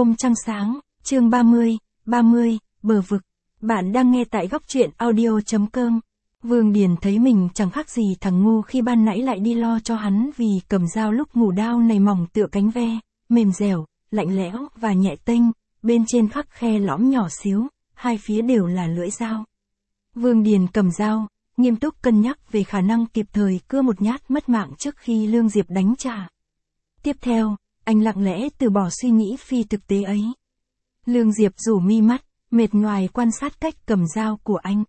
Hôm trăng sáng, chương 30, bờ vực. Bạn đang nghe tại góc truyện audio.com. Vương Điền thấy mình chẳng khác gì thằng ngu khi ban nãy lại đi lo cho hắn vì cầm dao lúc ngủ. Đao này mỏng tựa cánh ve, mềm dẻo, lạnh lẽo và nhẹ tênh, bên trên khắc khe lõm nhỏ xíu, hai phía đều là lưỡi dao. Vương Điền cầm dao, nghiêm túc cân nhắc về khả năng kịp thời cưa một nhát mất mạng trước khi Lương Diệp đánh trả. Tiếp theo, anh lặng lẽ từ bỏ suy nghĩ phi thực tế ấy. Lương Diệp rủ mi mắt, mệt nhoài quan sát cách cầm dao của anh.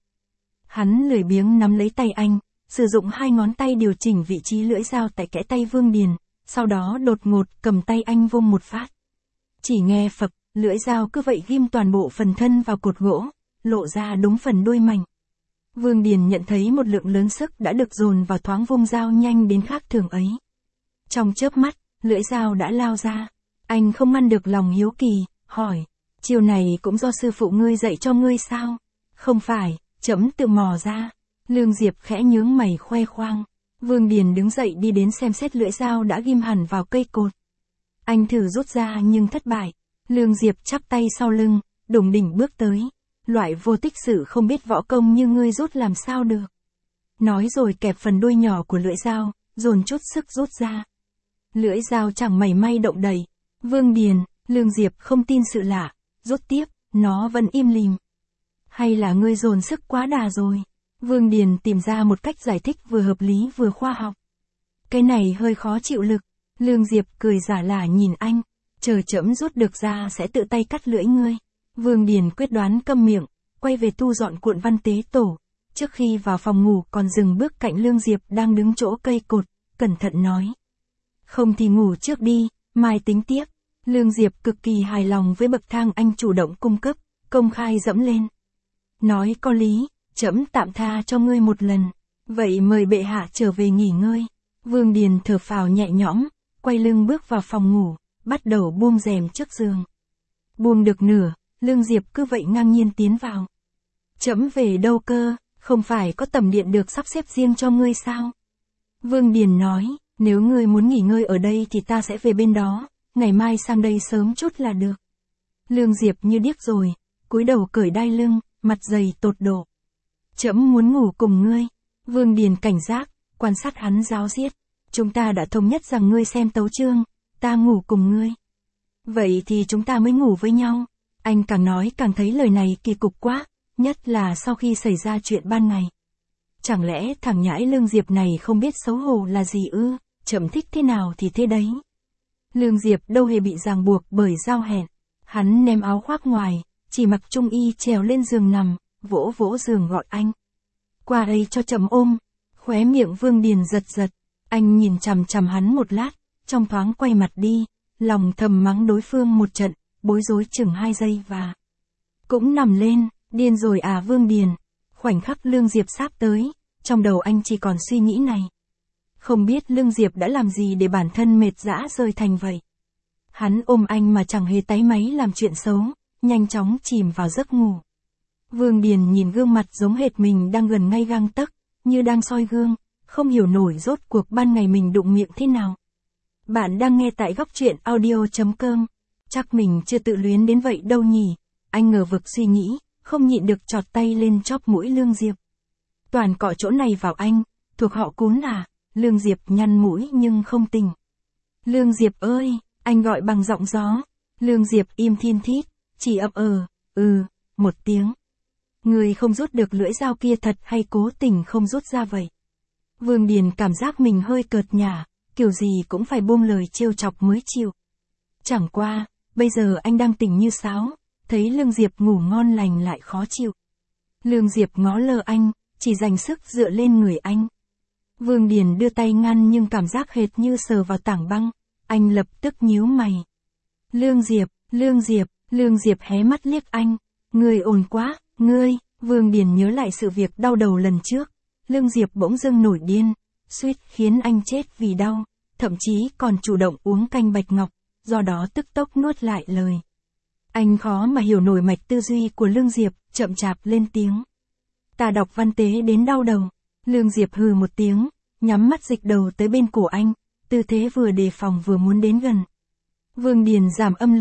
Hắn lười biếng nắm lấy tay anh, sử dụng hai ngón tay điều chỉnh vị trí lưỡi dao tại kẽ tay Vương Điền, sau đó đột ngột cầm tay anh vung một phát. Chỉ nghe phập, lưỡi dao cứ vậy ghim toàn bộ phần thân vào cột gỗ, lộ ra đúng phần đuôi mảnh. Vương Điền nhận thấy một lượng lớn sức đã được dồn vào thoáng vung dao nhanh đến khác thường ấy. Trong chớp mắt, lưỡi dao đã lao ra. Anh không ngăn được lòng hiếu kỳ, hỏi, chiều này cũng do sư phụ ngươi dạy cho ngươi sao? Không phải, trẫm tự mò ra. Lương Diệp khẽ nhướng mày khoe khoang. Vương Điền đứng dậy đi đến xem xét lưỡi dao đã ghim hẳn vào cây cột. Anh thử rút ra nhưng thất bại. Lương Diệp chắp tay sau lưng, đủng đỉnh bước tới. Loại vô tích sự không biết võ công như ngươi rút làm sao được. Nói rồi kẹp phần đuôi nhỏ của lưỡi dao, dồn chút sức rút ra. Lưỡi dao chẳng mảy may động đậy. Vương Điền, Lương Diệp không tin sự lạ, rút tiếp, nó vẫn im lìm. Hay là ngươi dồn sức quá đà rồi? Vương Điền tìm ra một cách giải thích vừa hợp lý vừa khoa học. Cái này hơi khó chịu lực. Lương Diệp cười giả lả nhìn anh, chờ trẫm rút được ra sẽ tự tay cắt lưỡi ngươi. Vương Điền quyết đoán câm miệng, quay về thu dọn cuộn văn tế tổ. Trước khi vào phòng ngủ còn dừng bước cạnh Lương Diệp đang đứng chỗ cây cột, cẩn thận nói. Không thì ngủ trước đi, mai tính tiếp. Lương Diệp cực kỳ hài lòng với bậc thang anh chủ động cung cấp, công khai dẫm lên. Nói có lý, trẫm tạm tha cho ngươi một lần. Vậy mời bệ hạ trở về nghỉ ngơi. Vương Điền thở phào nhẹ nhõm, quay lưng bước vào phòng ngủ, bắt đầu buông rèm trước giường. Buông được nửa, Lương Diệp cứ vậy ngang nhiên tiến vào. Trẫm về đâu cơ, không phải có tầm điện được sắp xếp riêng cho ngươi sao? Vương Điền nói, nếu ngươi muốn nghỉ ngơi ở đây thì ta sẽ về bên đó, ngày mai sang đây sớm chút là được. Lương Diệp như điếc rồi, cúi đầu cởi đai lưng, mặt dày tột độ. Trẫm muốn ngủ cùng ngươi. Vương Điền cảnh giác, quan sát hắn ráo riết. Chúng ta đã thống nhất rằng ngươi xem tấu chương, ta ngủ cùng ngươi. Vậy thì chúng ta mới ngủ với nhau. Anh càng nói càng thấy lời này kỳ cục quá, nhất là sau khi xảy ra chuyện ban ngày. Chẳng lẽ thằng nhãi Lương Diệp này không biết xấu hổ là gì ư? Trẫm thích thế nào thì thế đấy. Lương Diệp đâu hề bị ràng buộc bởi giao hẹn. Hắn ném áo khoác ngoài, chỉ mặc trung y trèo lên giường nằm, vỗ vỗ giường gọi anh. Qua đây cho trẫm ôm. Khóe miệng Vương Điền giật giật. Anh nhìn chằm chằm hắn một lát, trong thoáng quay mặt đi, lòng thầm mắng đối phương một trận, bối rối chừng 2 giây và cũng nằm lên, điên rồi à Vương Điền. Khoảnh khắc Lương Diệp sáp tới, trong đầu anh chỉ còn suy nghĩ này. Không biết Lương Diệp đã làm gì để bản thân mệt dã rời thành vậy. Hắn ôm anh mà chẳng hề táy máy làm chuyện xấu, nhanh chóng chìm vào giấc ngủ. Vương Điền nhìn gương mặt giống hệt mình đang gần ngay gang tấc, như đang soi gương, không hiểu nổi rốt cuộc ban ngày mình đụng miệng thế nào. Bạn đang nghe tại góc truyện audio.com. Chắc mình chưa tự luyến đến vậy đâu nhỉ. Anh ngờ vực suy nghĩ, không nhịn được chọt tay lên chóp mũi Lương Diệp. Toàn cọ chỗ này vào anh, thuộc họ Cún à? Lương Diệp nhăn mũi nhưng không tỉnh. Lương Diệp ơi, anh gọi bằng giọng gió. Lương Diệp im thiên thít, chỉ ậm một tiếng. Người không rút được lưỡi dao kia thật hay cố tình không rút ra vậy? Vương Điền cảm giác mình hơi cợt nhả, kiểu gì cũng phải buông lời trêu chọc mới chịu. Chẳng qua, bây giờ anh đang tỉnh như sáo, thấy Lương Diệp ngủ ngon lành lại khó chịu. Lương Diệp ngó lơ anh, chỉ dành sức dựa lên người anh. Vương Điền đưa tay ngăn nhưng cảm giác hệt như sờ vào tảng băng, anh lập tức nhíu mày. Lương Diệp hé mắt liếc anh, ngươi ồn quá, ngươi. Vương Điền nhớ lại sự việc đau đầu lần trước, Lương Diệp bỗng dưng nổi điên, suýt khiến anh chết vì đau, thậm chí còn chủ động uống canh bạch ngọc, do đó tức tốc nuốt lại lời. Anh khó mà hiểu nổi mạch tư duy của Lương Diệp, chậm chạp lên tiếng. Ta đọc văn tế đến đau đầu. Lương Diệp hừ một tiếng, nhắm mắt dịch đầu tới bên cổ anh, tư thế vừa đề phòng vừa muốn đến gần. Vương Điền giảm âm lượng,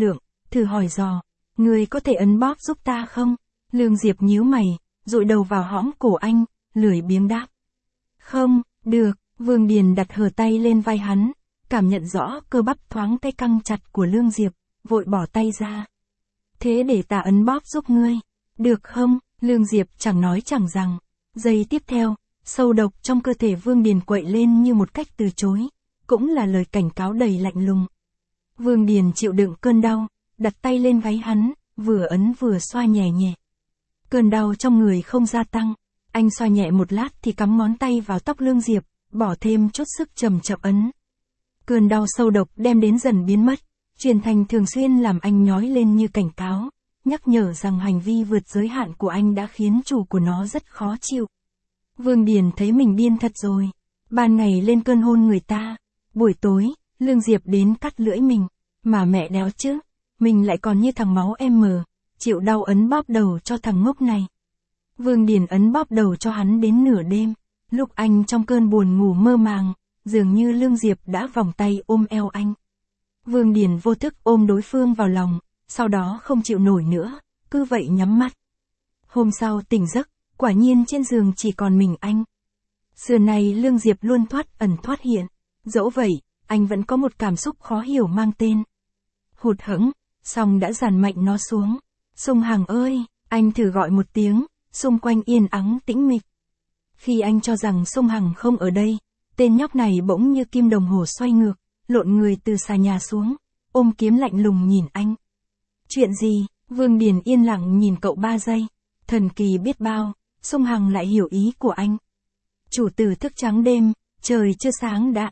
thử hỏi dò, người có thể ấn bóp giúp ta không? Lương Diệp nhíu mày, dụi đầu vào hõm cổ anh, lười biếng đáp. Không, được, Vương Điền đặt hờ tay lên vai hắn, cảm nhận rõ cơ bắp thoáng tay căng chặt của Lương Diệp, vội bỏ tay ra. Thế để ta ấn bóp giúp ngươi, được không? Lương Diệp chẳng nói chẳng rằng. Giây tiếp theo, sâu độc trong cơ thể Vương Điền quậy lên như một cách từ chối, cũng là lời cảnh cáo đầy lạnh lùng. Vương Điền chịu đựng cơn đau, đặt tay lên gáy hắn, vừa ấn vừa xoa nhẹ nhẹ. Cơn đau trong người không gia tăng, anh xoa nhẹ một lát thì cắm ngón tay vào tóc Lương Diệp, bỏ thêm chút sức chậm chậm ấn. Cơn đau sâu độc đem đến dần biến mất, chuyển thành thường xuyên làm anh nhói lên như cảnh cáo, nhắc nhở rằng hành vi vượt giới hạn của anh đã khiến chủ của nó rất khó chịu. Vương Điền thấy mình điên thật rồi. Ban ngày lên cơn hôn người ta, buổi tối, Lương Diệp đến cắt lưỡi mình, mà mẹ đéo chứ, mình lại còn như thằng máu chịu đau ấn bóp đầu cho thằng ngốc này. Vương Điền ấn bóp đầu cho hắn đến nửa đêm, lúc anh trong cơn buồn ngủ mơ màng, dường như Lương Diệp đã vòng tay ôm eo anh. Vương Điền vô thức ôm đối phương vào lòng, sau đó không chịu nổi nữa, cứ vậy nhắm mắt. Hôm sau tỉnh giấc, quả nhiên trên giường chỉ còn mình anh. Xưa này Lương Diệp luôn thoát ẩn thoát hiện, dẫu vậy, anh vẫn có một cảm xúc khó hiểu mang tên hụt hẫng, song đã dàn mạnh nó xuống. Sung Hằng ơi, anh thử gọi một tiếng, xung quanh yên ắng tĩnh mịch. Khi anh cho rằng Sung Hằng không ở đây, tên nhóc này bỗng như kim đồng hồ xoay ngược, lộn người từ xà nhà xuống, ôm kiếm lạnh lùng nhìn anh. Chuyện gì? Vương Điền yên lặng nhìn cậu 3 giây, thần kỳ biết bao, Sung Hằng lại hiểu ý của anh. Chủ tử thức trắng đêm, trời chưa sáng đã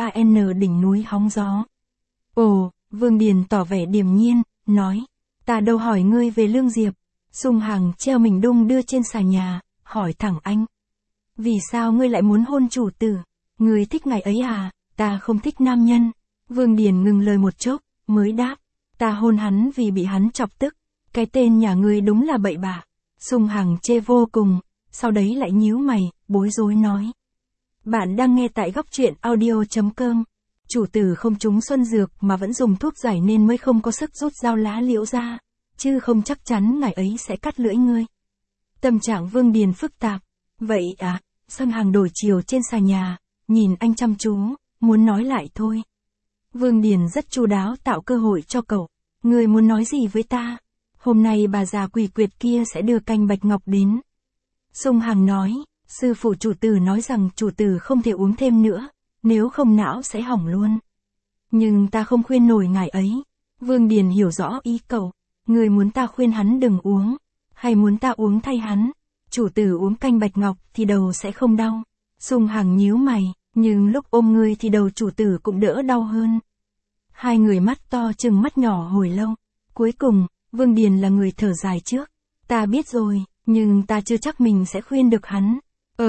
L3N đỉnh núi hóng gió. Ồ, Vương Điền tỏ vẻ điềm nhiên, nói, ta đâu hỏi ngươi về Lương Diệp. Sung Hằng treo mình đung đưa trên xà nhà, hỏi thẳng anh. Vì sao ngươi lại muốn hôn chủ tử? Ngươi thích ngài ấy à? Ta không thích nam nhân. Vương Điền ngừng lời một chốc, mới đáp. Ta hôn hắn vì bị hắn chọc tức. Cái tên nhà ngươi đúng là bậy bạ. Sung Hằng chê vô cùng, sau đấy lại nhíu mày, bối rối nói. Bạn đang nghe tại góc truyện audio.com. Chủ tử không trúng xuân dược mà vẫn dùng thuốc giải nên mới không có sức rút dao lá liễu ra, chứ không chắc chắn ngài ấy sẽ cắt lưỡi ngươi. Tâm trạng Vương Điền phức tạp. Vậy à? Sung Hằng đổi chiều trên xà nhà, nhìn anh chăm chú, muốn nói lại thôi. Vương Điền rất chu đáo tạo cơ hội cho cậu. Ngươi muốn nói gì với ta? Hôm nay bà già quỷ quyệt kia sẽ đưa canh bạch ngọc đến. Sung Hằng nói, sư phụ chủ tử nói rằng chủ tử không thể uống thêm nữa, nếu không não sẽ hỏng luôn. Nhưng ta không khuyên nổi ngài ấy. Vương Điền hiểu rõ ý cậu. Ngươi muốn ta khuyên hắn đừng uống, hay muốn ta uống thay hắn? Chủ tử uống canh bạch ngọc thì đầu sẽ không đau. Sung Hằng nhíu mày, nhưng lúc ôm ngươi thì đầu chủ tử cũng đỡ đau hơn. Hai người mắt to chừng mắt nhỏ hồi lâu. Cuối cùng, Vương Điền là người thở dài trước. Ta biết rồi, nhưng ta chưa chắc mình sẽ khuyên được hắn.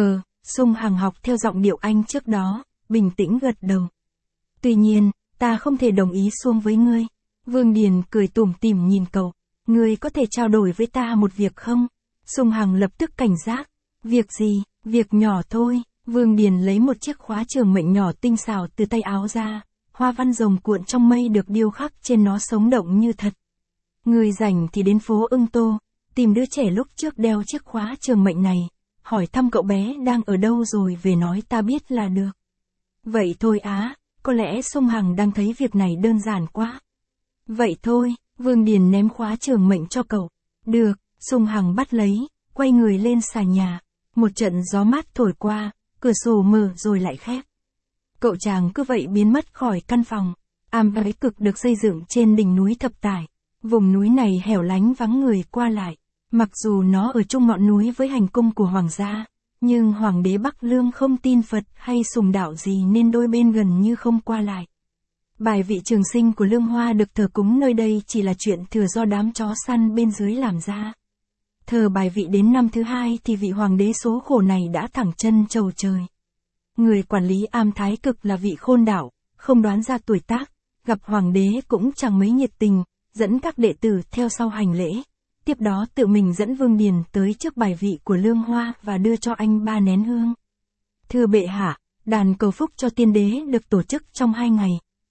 Sung Hằng học theo giọng điệu anh trước đó, bình tĩnh gật đầu. Tuy nhiên, ta không thể đồng ý xuông với ngươi. Vương Điền cười tủm tỉm nhìn cậu. Ngươi có thể trao đổi với ta một việc không? Sung Hằng lập tức cảnh giác. Việc gì? Việc nhỏ thôi. Vương Điền lấy một chiếc khóa trường mệnh nhỏ tinh xảo từ tay áo ra. Hoa văn rồng cuộn trong mây được điêu khắc trên nó sống động như thật. Ngươi rảnh thì đến phố Ưng Tô, tìm đứa trẻ lúc trước đeo chiếc khóa trường mệnh này, hỏi thăm cậu bé đang ở đâu rồi về nói ta biết là được. Vậy thôi á, có lẽ Sung Hằng đang thấy việc này đơn giản quá. Vậy thôi, Vương Điền ném khóa trường mệnh cho cậu. Được, Sung Hằng bắt lấy, quay người lên xà nhà. Một trận gió mát thổi qua, cửa sổ mở rồi lại khép. Cậu chàng cứ vậy biến mất khỏi căn phòng. Am Bái Cực được xây dựng trên đỉnh núi Thập Tải. Vùng núi này hẻo lánh vắng người qua lại. Mặc dù nó ở chung ngọn núi với hành cung của hoàng gia, nhưng hoàng đế Bắc Lương không tin Phật hay sùng đạo gì nên đôi bên gần như không qua lại. Bài vị trường sinh của Lương Hoa được thờ cúng nơi đây chỉ là chuyện thừa do đám chó săn bên dưới làm ra. Thờ bài vị đến năm thứ 2 thì vị hoàng đế số khổ này đã thẳng chân chầu trời. Người quản lý Am Thái Cực là vị khôn đảo, không đoán ra tuổi tác, gặp hoàng đế cũng chẳng mấy nhiệt tình, dẫn các đệ tử theo sau hành lễ. Tiếp đó tự mình dẫn Vương Điền tới trước bài vị của Lương Hoa và đưa cho anh 3 nén hương. Thưa bệ hạ, đàn cầu phúc cho tiên đế được tổ chức trong 2 ngày.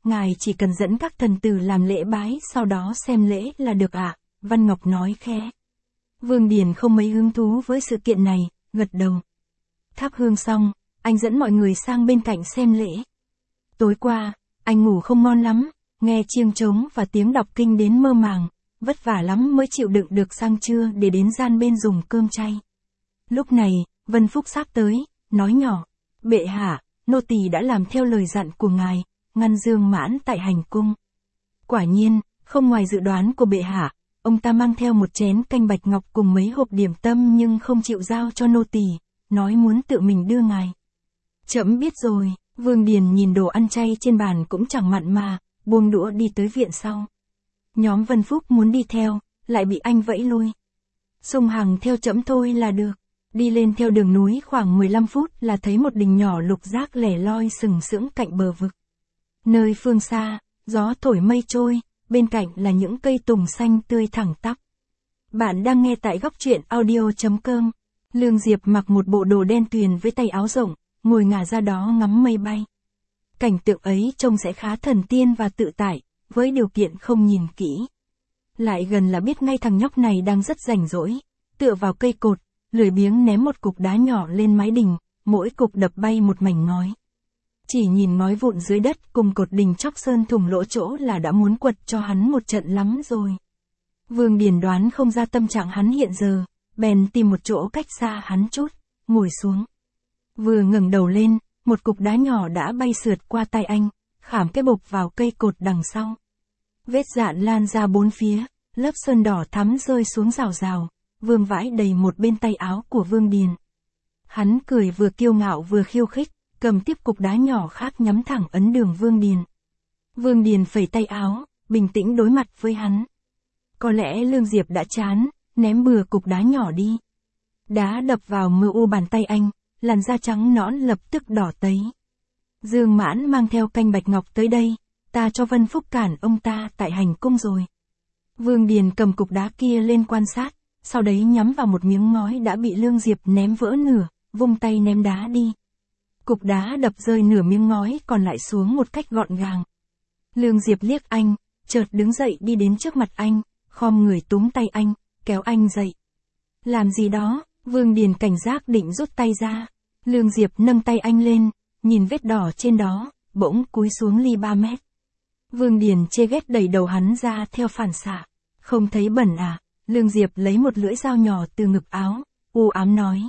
ngài chỉ cần dẫn các thần tử làm lễ bái sau đó xem lễ là được ạ, Văn Ngọc nói khẽ. Vương Điền không mấy hứng thú với sự kiện này, gật đầu. Thắp hương xong, anh dẫn mọi người sang bên cạnh xem lễ. Tối qua, anh ngủ không ngon lắm, nghe chiêng trống và tiếng đọc kinh đến mơ màng, vất vả lắm mới chịu đựng được sang trưa để đến gian bên dùng cơm chay. Lúc này, Vân Phúc sắp tới, nói nhỏ, bệ hạ, nô tỳ đã làm theo lời dặn của ngài, ngăn Dương Mãn tại hành cung. Quả nhiên, không ngoài dự đoán của bệ hạ, ông ta mang theo một chén canh bạch ngọc cùng mấy hộp điểm tâm nhưng không chịu giao cho nô tỳ, nói muốn tự mình đưa ngài. Trẫm biết rồi, Vương Điền nhìn đồ ăn chay trên bàn cũng chẳng mặn mà, buông đũa đi tới viện sau. Nhóm Vân Phúc muốn đi theo, lại bị anh vẫy lui. Sung Hằng theo trẫm thôi là được. Đi lên theo đường núi khoảng 15 phút là thấy một đình nhỏ lục giác lẻ loi sừng sững cạnh bờ vực. Nơi phương xa, gió thổi mây trôi, bên cạnh là những cây tùng xanh tươi thẳng tắp. Bạn đang nghe tại góc truyện audio.com. Lương Diệp mặc một bộ đồ đen tuyền với tay áo rộng, ngồi ngả ra đó ngắm mây bay. Cảnh tượng ấy trông sẽ khá thần tiên và tự tại, với điều kiện không nhìn kỹ. Lại gần là biết ngay thằng nhóc này đang rất rảnh rỗi, tựa vào cây cột, lười biếng ném một cục đá nhỏ lên mái đình, mỗi cục đập bay một mảnh ngói. Chỉ nhìn ngói vụn dưới đất cùng cột đình chóc sơn thủng lỗ chỗ là đã muốn quật cho hắn một trận lắm rồi. Vương Điền đoán không ra tâm trạng hắn hiện giờ, bèn tìm một chỗ cách xa hắn chút, ngồi xuống. Vừa ngẩng đầu lên, một cục đá nhỏ đã bay sượt qua tay anh, khảm cái bộc vào cây cột đằng sau. Vết dạn lan ra bốn phía, lớp sơn đỏ thắm rơi xuống rào rào, vương vãi đầy một bên tay áo của Vương Điền. Hắn cười vừa kiêu ngạo vừa khiêu khích, cầm tiếp cục đá nhỏ khác nhắm thẳng ấn đường Vương Điền. Vương Điền phẩy tay áo, bình tĩnh đối mặt với hắn. Có lẽ Lương Diệp đã chán, ném bừa cục đá nhỏ đi. Đá đập vào mờ u bàn tay anh, làn da trắng nõn lập tức đỏ tấy. Dương Mãn mang theo canh bạch ngọc tới đây, ta cho Vân Phúc cản ông ta tại hành cung rồi. Vương Điền cầm cục đá kia lên quan sát, sau đấy nhắm vào một miếng ngói đã bị Lương Diệp ném vỡ nửa, vung tay ném đá đi. Cục đá đập rơi nửa miếng ngói còn lại xuống một cách gọn gàng. Lương Diệp liếc anh, chợt đứng dậy đi đến trước mặt anh, khom người túm tay anh, kéo anh dậy. Làm gì đó? Vương Điền cảnh giác định rút tay ra. Lương Diệp nâng tay anh lên, nhìn vết đỏ trên đó, bỗng cúi xuống ly 3 mét. Vương Điền chê ghét đẩy đầu hắn ra theo phản xạ. Không thấy bẩn à? Lương Diệp lấy một lưỡi dao nhỏ từ ngực áo, u ám nói.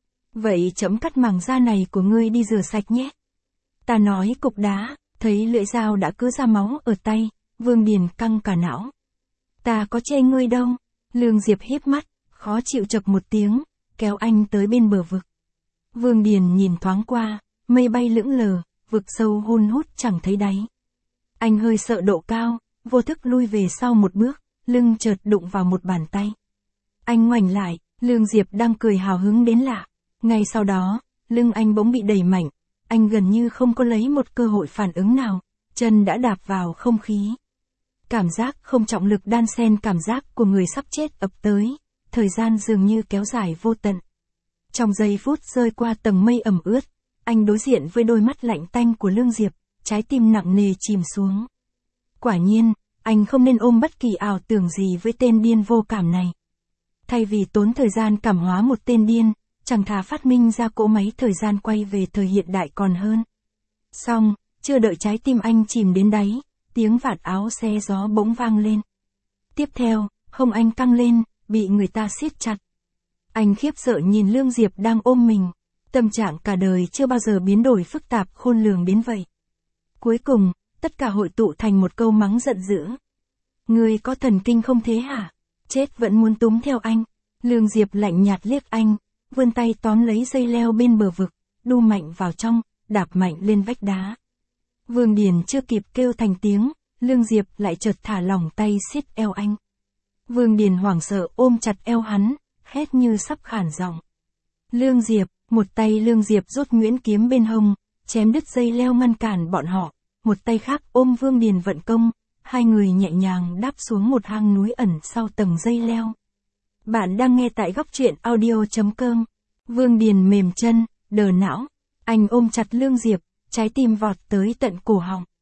Vậy trẫm cắt mảng da này của ngươi đi rửa sạch nhé. Ta nói cục đá, thấy lưỡi dao đã cứ ra máu ở tay, Vương Điền căng cả não. Ta có chê ngươi đâu. Lương Diệp híp mắt, khó chịu chập một tiếng, kéo anh tới bên bờ vực. Vương Điền nhìn thoáng qua, mây bay lững lờ, vực sâu hun hút chẳng thấy đáy. Anh hơi sợ độ cao, vô thức lui về sau một bước, lưng chợt đụng vào một bàn tay. Anh ngoảnh lại, Lương Diệp đang cười hào hứng đến lạ. Ngay sau đó, lưng anh bỗng bị đẩy mạnh, anh gần như không có lấy một cơ hội phản ứng nào, chân đã đạp vào không khí. Cảm giác không trọng lực đan xen cảm giác của người sắp chết ập tới, thời gian dường như kéo dài vô tận. Trong giây phút rơi qua tầng mây ẩm ướt, anh đối diện với đôi mắt lạnh tanh của Lương Diệp, trái tim nặng nề chìm xuống. Quả nhiên, anh không nên ôm bất kỳ ảo tưởng gì với tên điên vô cảm này. Thay vì tốn thời gian cảm hóa một tên điên, chẳng thà phát minh ra cỗ máy thời gian quay về thời hiện đại còn hơn. Xong, chưa đợi trái tim anh chìm đến đáy, tiếng vạt áo xe gió bỗng vang lên. Tiếp theo, hông anh căng lên, bị người ta siết chặt. Anh khiếp sợ nhìn Lương Diệp đang ôm mình, tâm trạng cả đời chưa bao giờ biến đổi phức tạp khôn lường đến vậy. Cuối cùng, tất cả hội tụ thành một câu mắng giận dữ. Ngươi có thần kinh không thế hả? Chết vẫn muốn túm theo anh. Lương Diệp lạnh nhạt liếc anh, vươn tay tóm lấy dây leo bên bờ vực, đu mạnh vào trong, đạp mạnh lên vách đá. Vương Điền chưa kịp kêu thành tiếng, Lương Diệp lại chợt thả lỏng tay siết eo anh. Vương Điền hoảng sợ ôm chặt eo hắn, hét như sắp khản giọng. Lương Diệp, một tay Lương Diệp rút nguyễn kiếm bên hông, chém đứt dây leo ngăn cản bọn họ, một tay khác ôm Vương Điền vận công, hai người nhẹ nhàng đáp xuống một hang núi ẩn sau tầng dây leo. Bạn đang nghe tại góc truyện audio.com. Vương Điền mềm chân, đờ não, anh ôm chặt Lương Diệp, trái tim vọt tới tận cổ họng.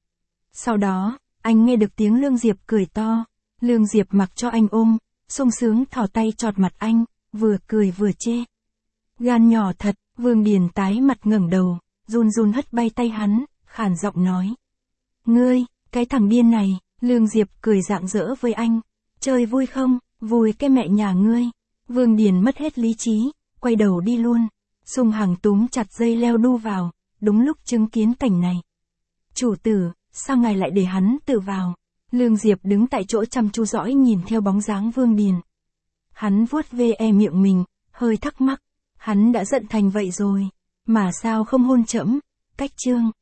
Sau đó, anh nghe được tiếng Lương Diệp cười to. Lương Diệp mặc cho anh ôm, sung sướng thò tay chọt mặt anh, vừa cười vừa chê. Gan nhỏ thật, Vương Điền tái mặt ngẩng đầu, run run hất bay tay hắn, khàn giọng nói. Ngươi, cái thằng điên này. Lương Diệp cười rạng rỡ với anh. Chơi vui không? Vui cái mẹ nhà ngươi. Vương Điền mất hết lý trí, quay đầu đi luôn. Sung Hằng túm chặt dây leo đu vào, đúng lúc chứng kiến cảnh này. Chủ tử, sao ngài lại để hắn tự vào? Lương Diệp đứng tại chỗ chăm chú dõi nhìn theo bóng dáng Vương Điền. Hắn vuốt ve miệng mình, hơi thắc mắc. Hắn đã giận thành vậy rồi, mà sao không hôn trẫm? Cách chương